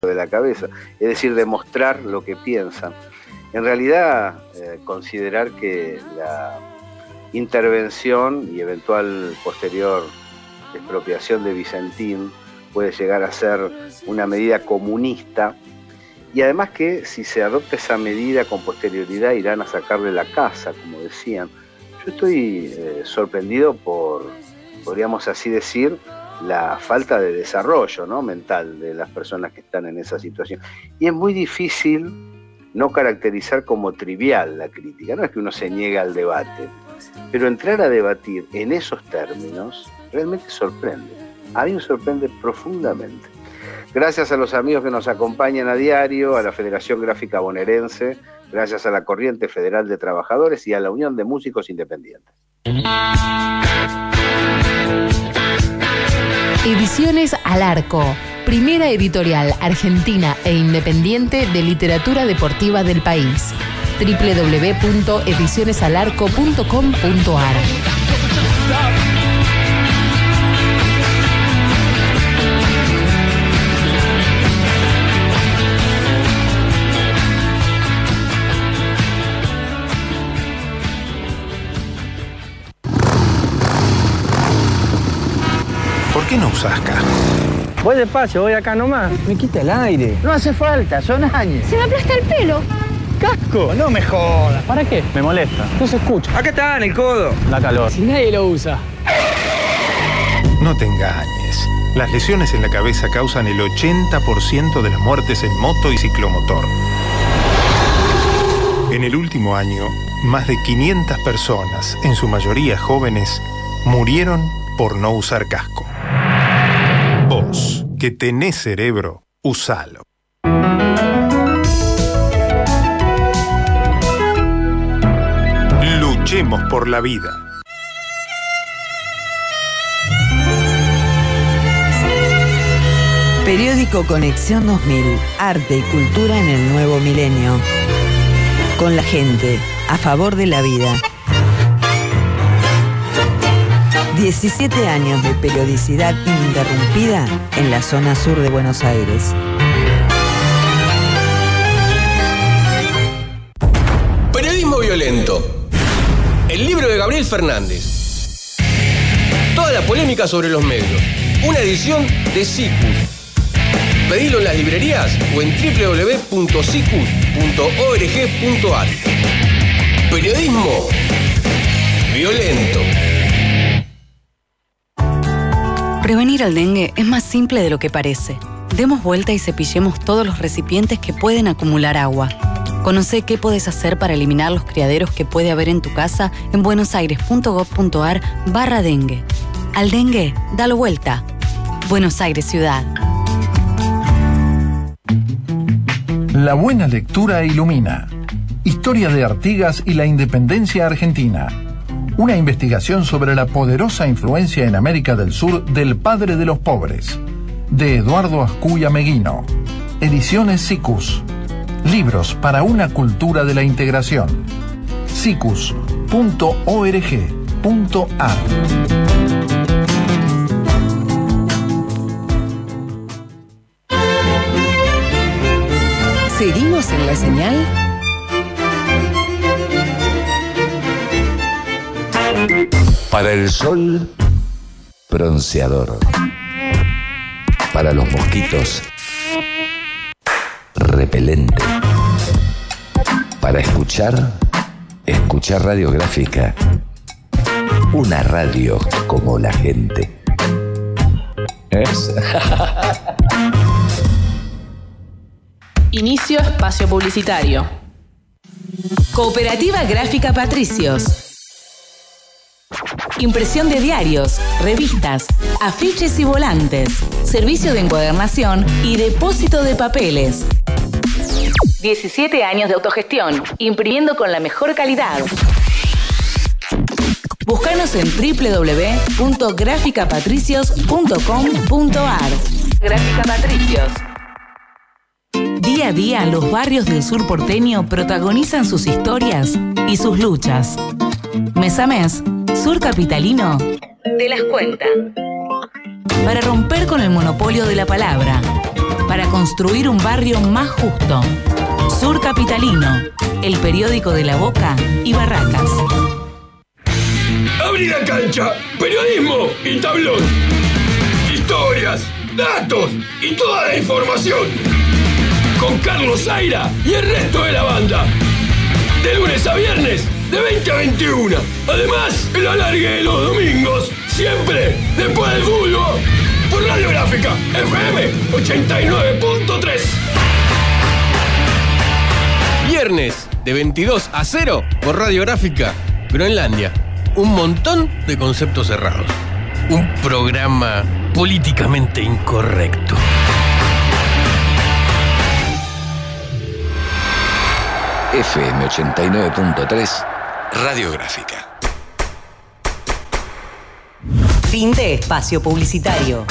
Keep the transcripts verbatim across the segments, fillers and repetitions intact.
de la cabeza, es decir, demostrar lo que piensan. En realidad, eh, considerar que la intervención y eventual posterior expropiación de Vicentín puede llegar a ser una medida comunista, y además que si se adopta esa medida con posterioridad irán a sacarle la casa, como decían. Yo estoy eh, sorprendido por, podríamos así decir, la falta de desarrollo, ¿no?, mental de las personas que están en esa situación. Y es muy difícil no caracterizar como trivial la crítica, no es que uno se niegue al debate, pero entrar a debatir en esos términos realmente sorprende. A mí me sorprende profundamente. Gracias a los amigos que nos acompañan a diario, a la Federación Gráfica Bonaerense, gracias a la Corriente Federal de Trabajadores y a la Unión de Músicos Independientes. Ediciones Al Arco, primera editorial argentina e independiente de literatura deportiva del país. doble u doble u doble u punto ediciones al arco punto com punto a r. ¿Por qué no usás casco? Voy despacio, voy acá nomás. Me quita el aire. No hace falta, son años. Se me aplasta el pelo. ¡Casco! No me jodas. ¿Para qué? Me molesta. No se escucha. Acá está, en el codo. La calor. Si nadie lo usa. No te engañes. Las lesiones en la cabeza causan el ochenta por ciento de las muertes en moto y ciclomotor. En el último año, más de quinientas personas, en su mayoría jóvenes, murieron por no usar casco. Vos, que tenés cerebro, usalo. Luchemos por la vida. Periódico Conexión dos mil. Arte y cultura en el nuevo milenio. Con la gente, a favor de la vida. diecisiete años de periodicidad ininterrumpida en la zona sur de Buenos Aires. Periodismo violento. El libro de Gabriel Fernández. Toda la polémica sobre los medios. Una edición de Cicus. Pedilo en las librerías o en doble u doble u doble u punto cicus punto org punto a r. Periodismo violento. Prevenir el dengue es más simple de lo que parece. Demos vuelta y cepillemos todos los recipientes que pueden acumular agua. Conoce qué puedes hacer para eliminar los criaderos que puede haber en tu casa en buenosaires punto gov punto a r barra dengue. Al dengue, dalo vuelta. Buenos Aires Ciudad. La buena lectura ilumina. Historia de Artigas y la independencia argentina. Una investigación sobre la poderosa influencia en América del Sur del padre de los pobres. De Eduardo Ascuya Meguino. Ediciones Cicus. Libros para una cultura de la integración. cicus punto org punto a r. ¿Seguimos en la señal? Para el sol, bronceador. Para los mosquitos, repelente. Para escuchar, escuchar radiográfica. Una radio como la gente. ¿Es? Inicio espacio publicitario. Cooperativa Gráfica Patricios. Impresión de diarios, revistas, afiches y volantes. Servicio de encuadernación y depósito de papeles. diecisiete años de autogestión, imprimiendo con la mejor calidad. Búscanos en doble u doble u doble u punto gráfica patricios punto com punto a r. Gráfica Patricios. Día a día, los barrios del sur porteño protagonizan sus historias y sus luchas. Mes a mes, Sur Capitalino te las cuenta. Para romper con el monopolio de la palabra, para construir un barrio más justo. Sur Capitalino, el periódico de La Boca y Barracas. Abrí la cancha, periodismo y tablón. Historias, datos y toda la información. Con Carlos Zaira y el resto de la banda. De lunes a viernes, de veinte a veintiuno. Además, el alargue de los domingos, siempre después del fútbol. Por Radio Gráfica, F M ochenta y nueve punto tres. Viernes, de veintidós a cero, por Radio Gráfica, Groenlandia. Un montón de conceptos cerrados. Un programa políticamente incorrecto. F M ochenta y nueve punto tres, Radio Gráfica. Fin de espacio publicitario.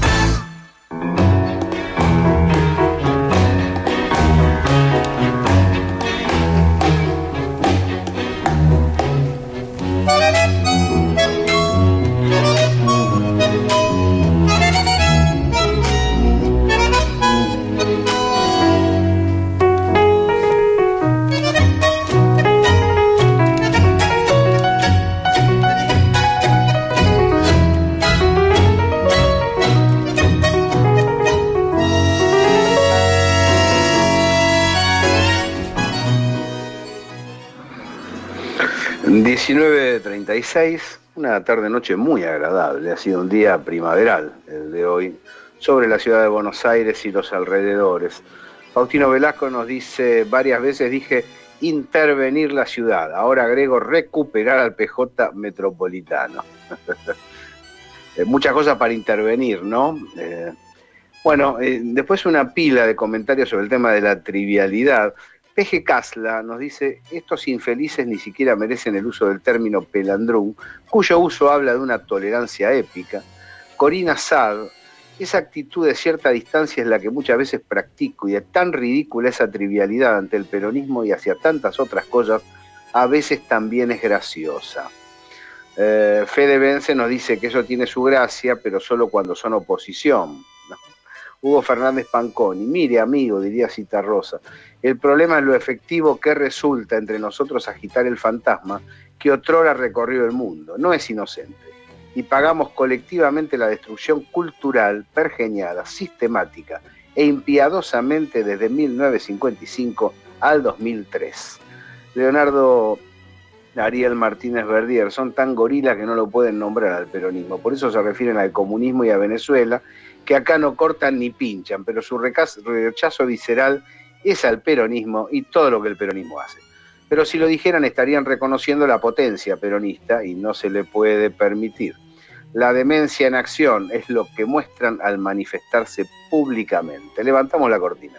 diecinueve treinta y seis, una tarde-noche muy agradable, ha sido un día primaveral el de hoy, sobre la ciudad de Buenos Aires y los alrededores. Faustino Velasco nos dice, varias veces dije intervenir la ciudad, ahora agrego recuperar al P J metropolitano. Muchas cosas para intervenir, ¿no? Eh, bueno, eh, después una pila de comentarios sobre el tema de la trivialidad. P G Casla nos dice, estos infelices ni siquiera merecen el uso del término pelandrún, cuyo uso habla de una tolerancia épica. Corina Sad, esa actitud de cierta distancia es la que muchas veces practico y es tan ridícula esa trivialidad ante el peronismo y hacia tantas otras cosas, a veces también es graciosa. Eh, Fede Vence nos dice que eso tiene su gracia, pero solo cuando son oposición. ¿No? Hugo Fernández Panconi, mire amigo, diría Citarrosa, el problema es lo efectivo que resulta entre nosotros agitar el fantasma que otrora recorrió el mundo, no es inocente, y pagamos colectivamente la destrucción cultural pergeñada, sistemática e impiadosamente desde mil novecientos cincuenta y cinco al dos mil tres. Leonardo Ariel Martínez Verdier, son tan gorilas que no lo pueden nombrar al peronismo, por eso se refieren al comunismo y a Venezuela, que acá no cortan ni pinchan, pero su rechazo visceral es al peronismo y todo lo que el peronismo hace. Pero si lo dijeran estarían reconociendo la potencia peronista y no se le puede permitir. La demencia en acción es lo que muestran al manifestarse públicamente. Levantamos la cortina.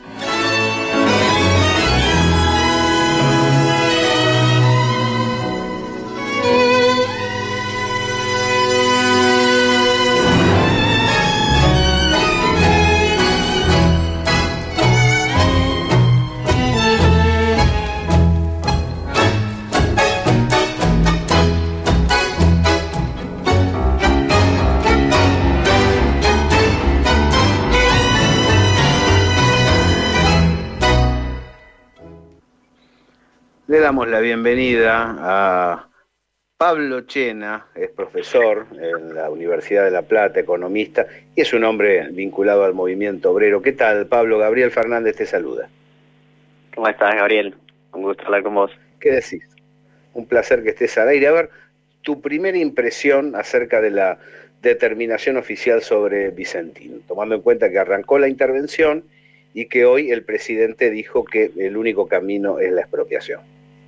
Le damos la bienvenida a Pablo Chena, es profesor en la Universidad de La Plata, economista, y es un hombre vinculado al movimiento obrero. ¿Qué tal, Pablo? Gabriel Fernández te saluda. ¿Cómo estás, Gabriel? Un gusto hablar con vos. ¿Qué decís? Un placer que estés al aire. A ver, tu primera impresión acerca de la determinación oficial sobre Vicentín, tomando en cuenta que arrancó la intervención y que hoy el presidente dijo que el único camino es la expropiación.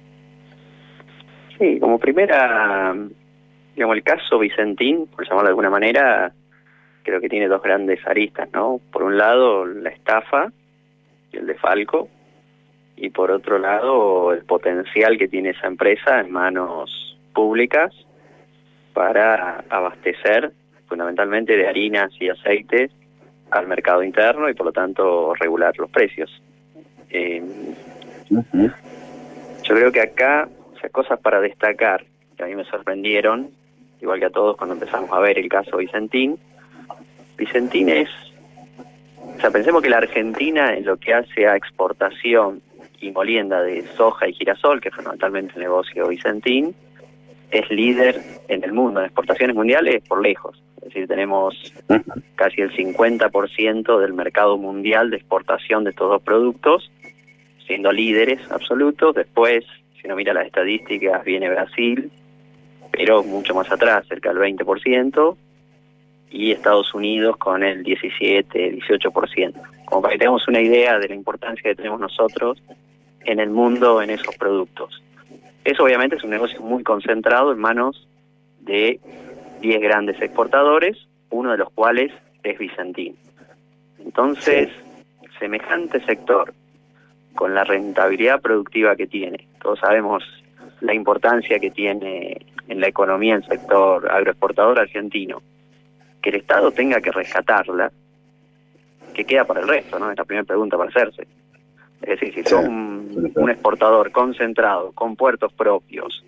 Sí, como primera, digamos, el caso Vicentín, por llamarlo de alguna manera, creo que tiene dos grandes aristas, ¿no? Por un lado, la estafa y el desfalco, y por otro lado, el potencial que tiene esa empresa en manos públicas para abastecer fundamentalmente de harinas y aceites al mercado interno y por lo tanto regular los precios. Eh, uh-huh. Yo creo que acá, o sea, cosas para destacar que a mí me sorprendieron, igual que a todos cuando empezamos a ver el caso Vicentín. Vicentín es sea, pensemos que la Argentina, en lo que hace a exportación y molienda de soja y girasol, que es fundamentalmente el negocio Vicentín, es líder en el mundo, en exportaciones mundiales por lejos. Es decir, tenemos casi el cincuenta por ciento del mercado mundial de exportación de estos dos productos, siendo líderes absolutos. Después, si uno mira las estadísticas, viene Brasil, pero mucho más atrás, cerca del veinte por ciento, y Estados Unidos con el diecisiete, dieciocho por ciento. Como para que tengamos una idea de la importancia que tenemos nosotros en el mundo en esos productos. Eso obviamente es un negocio muy concentrado en manos de diez grandes exportadores, uno de los cuales es Vicentín. Entonces, sí, semejante sector, con la rentabilidad productiva que tiene, todos sabemos la importancia que tiene en la economía el sector agroexportador argentino, que el Estado tenga que rescatarla, ¿qué queda para el resto? ¿No? Es la primera pregunta para hacerse. Es decir, si sos un, un exportador concentrado, con puertos propios,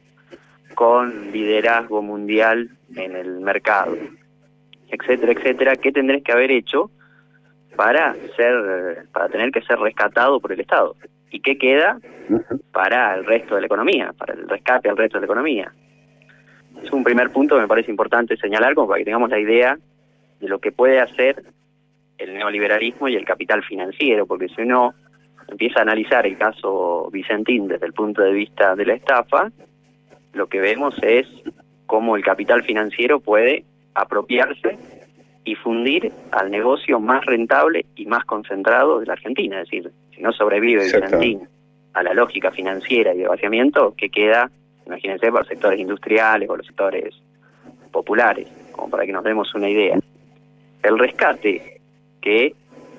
con liderazgo mundial en el mercado, etcétera, etcétera, ¿qué tendrés que haber hecho para ser, para tener que ser rescatado por el Estado? ¿Y qué queda para el resto de la economía, para el rescate al resto de la economía? Es un primer punto que me parece importante señalar, como para que tengamos la idea de lo que puede hacer el neoliberalismo y el capital financiero, porque si uno empieza a analizar el caso Vicentín desde el punto de vista de la estafa, lo que vemos es cómo el capital financiero puede apropiarse y fundir al negocio más rentable y más concentrado de la Argentina. Es decir, si no sobrevive Vicentín a la lógica financiera y de vaciamiento, ¿qué queda? Imagínense para los sectores industriales o los sectores populares, como para que nos demos una idea. El rescate que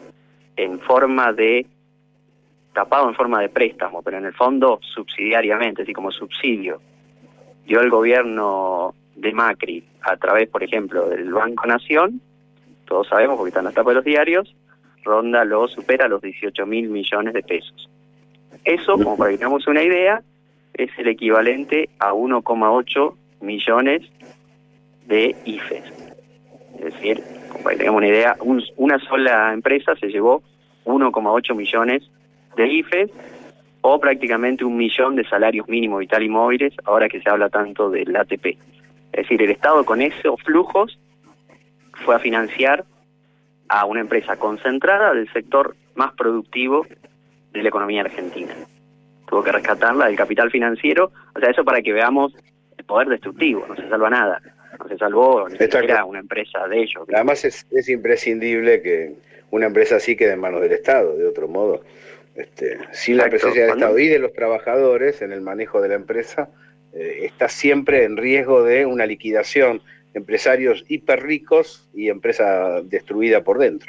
en forma de, tapado en forma de préstamo, pero en el fondo subsidiariamente, así como subsidio, dio el gobierno de Macri a través, por ejemplo, del Banco Nación, todos sabemos porque están en las tapas de los diarios, ronda lo supera los dieciocho mil millones de pesos. Eso, como para que tengamos una idea, es el equivalente a uno coma ocho millones de I F E S. Es decir, como para que tengamos una idea, un, una sola empresa se llevó uno coma ocho millones de I F E S, o prácticamente un millón de salarios mínimos vital y móviles, ahora que se habla tanto del A T P. Es decir, el Estado con esos flujos fue a financiar a una empresa concentrada del sector más productivo de la economía argentina. Tuvo que rescatarla del capital financiero, o sea, eso para que veamos el poder destructivo, no se salva nada, no se salvó ni siquiera una empresa de ellos. Además es, es imprescindible que una empresa así quede en manos del Estado, de otro modo. Este, sin la presencia del Estado y de los trabajadores en el manejo de la empresa, eh, está siempre en riesgo de una liquidación, empresarios hiper ricos y empresa destruida por dentro.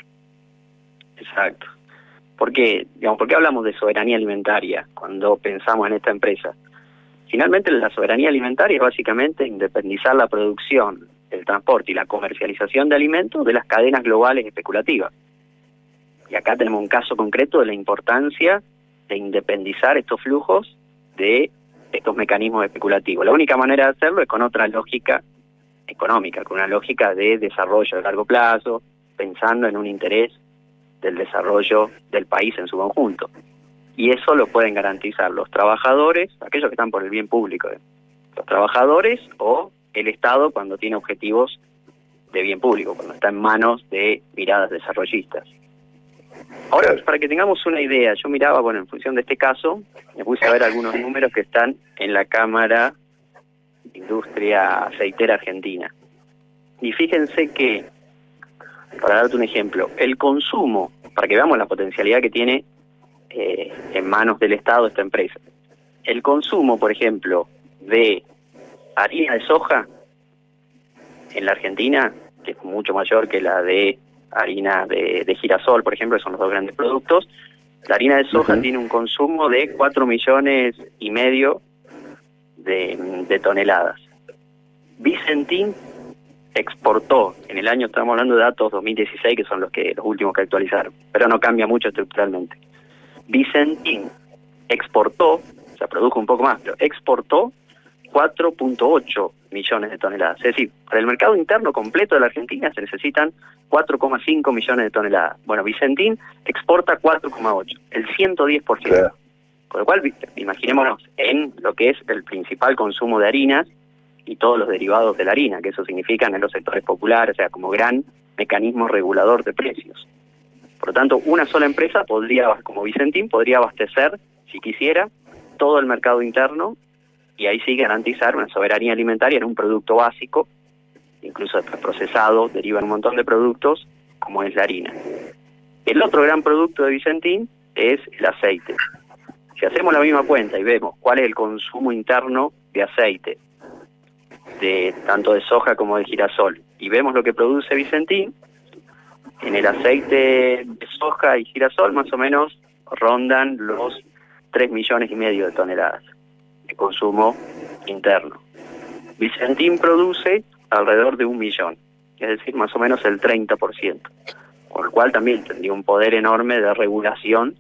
Exacto. ¿Por qué? Digamos, ¿por qué hablamos de soberanía alimentaria cuando pensamos en esta empresa? Finalmente la soberanía alimentaria es básicamente independizar la producción, el transporte y la comercialización de alimentos de las cadenas globales especulativas. Y acá tenemos un caso concreto de la importancia de independizar estos flujos de estos mecanismos especulativos. La única manera de hacerlo es con otra lógica económica, con una lógica de desarrollo de largo plazo, pensando en un interés del desarrollo del país en su conjunto. Y eso lo pueden garantizar los trabajadores, aquellos que están por el bien público, ¿eh? los trabajadores o el Estado cuando tiene objetivos de bien público, cuando está en manos de miradas desarrollistas. Ahora, para que tengamos una idea, yo miraba, bueno, en función de este caso, me puse a ver algunos números que están en la Cámara de Industria Aceitera Argentina. Y fíjense que, para darte un ejemplo, el consumo, para que veamos la potencialidad que tiene eh, en manos del Estado esta empresa, el consumo, por ejemplo, de harina de soja en la Argentina, que es mucho mayor que la de harina de, de girasol, por ejemplo, que son los dos grandes productos, la harina de soja uh-huh. tiene un consumo de cuatro millones y medio de, de toneladas. Vicentín exportó, en el año, estamos hablando de datos dos mil dieciséis, que son los que los últimos que actualizaron, pero no cambia mucho estructuralmente. Vicentín exportó, o sea, produjo un poco más, pero exportó cuatro punto ocho millones de toneladas. Es decir, para el mercado interno completo de la Argentina se necesitan cuatro coma cinco millones de toneladas. Bueno, Vicentín exporta cuatro coma ocho, el ciento diez por ciento. Claro. Con lo cual, imaginémonos en lo que es el principal consumo de harinas y todos los derivados de la harina, que eso significa en los sectores populares, o sea, como gran mecanismo regulador de precios. Por lo tanto, una sola empresa podría, como Vicentín, podría abastecer, si quisiera, todo el mercado interno y ahí sí garantizar una soberanía alimentaria en un producto básico, incluso después procesado, derivan un montón de productos, como es la harina. El otro gran producto de Vicentín es el aceite. Si hacemos la misma cuenta y vemos cuál es el consumo interno de aceite, de tanto de soja como de girasol, y vemos lo que produce Vicentín, en el aceite de soja y girasol más o menos rondan los tres millones y medio de toneladas de consumo interno. Vicentín produce alrededor de un millón, es decir, más o menos el treinta por ciento, con lo cual también tendría un poder enorme de regulación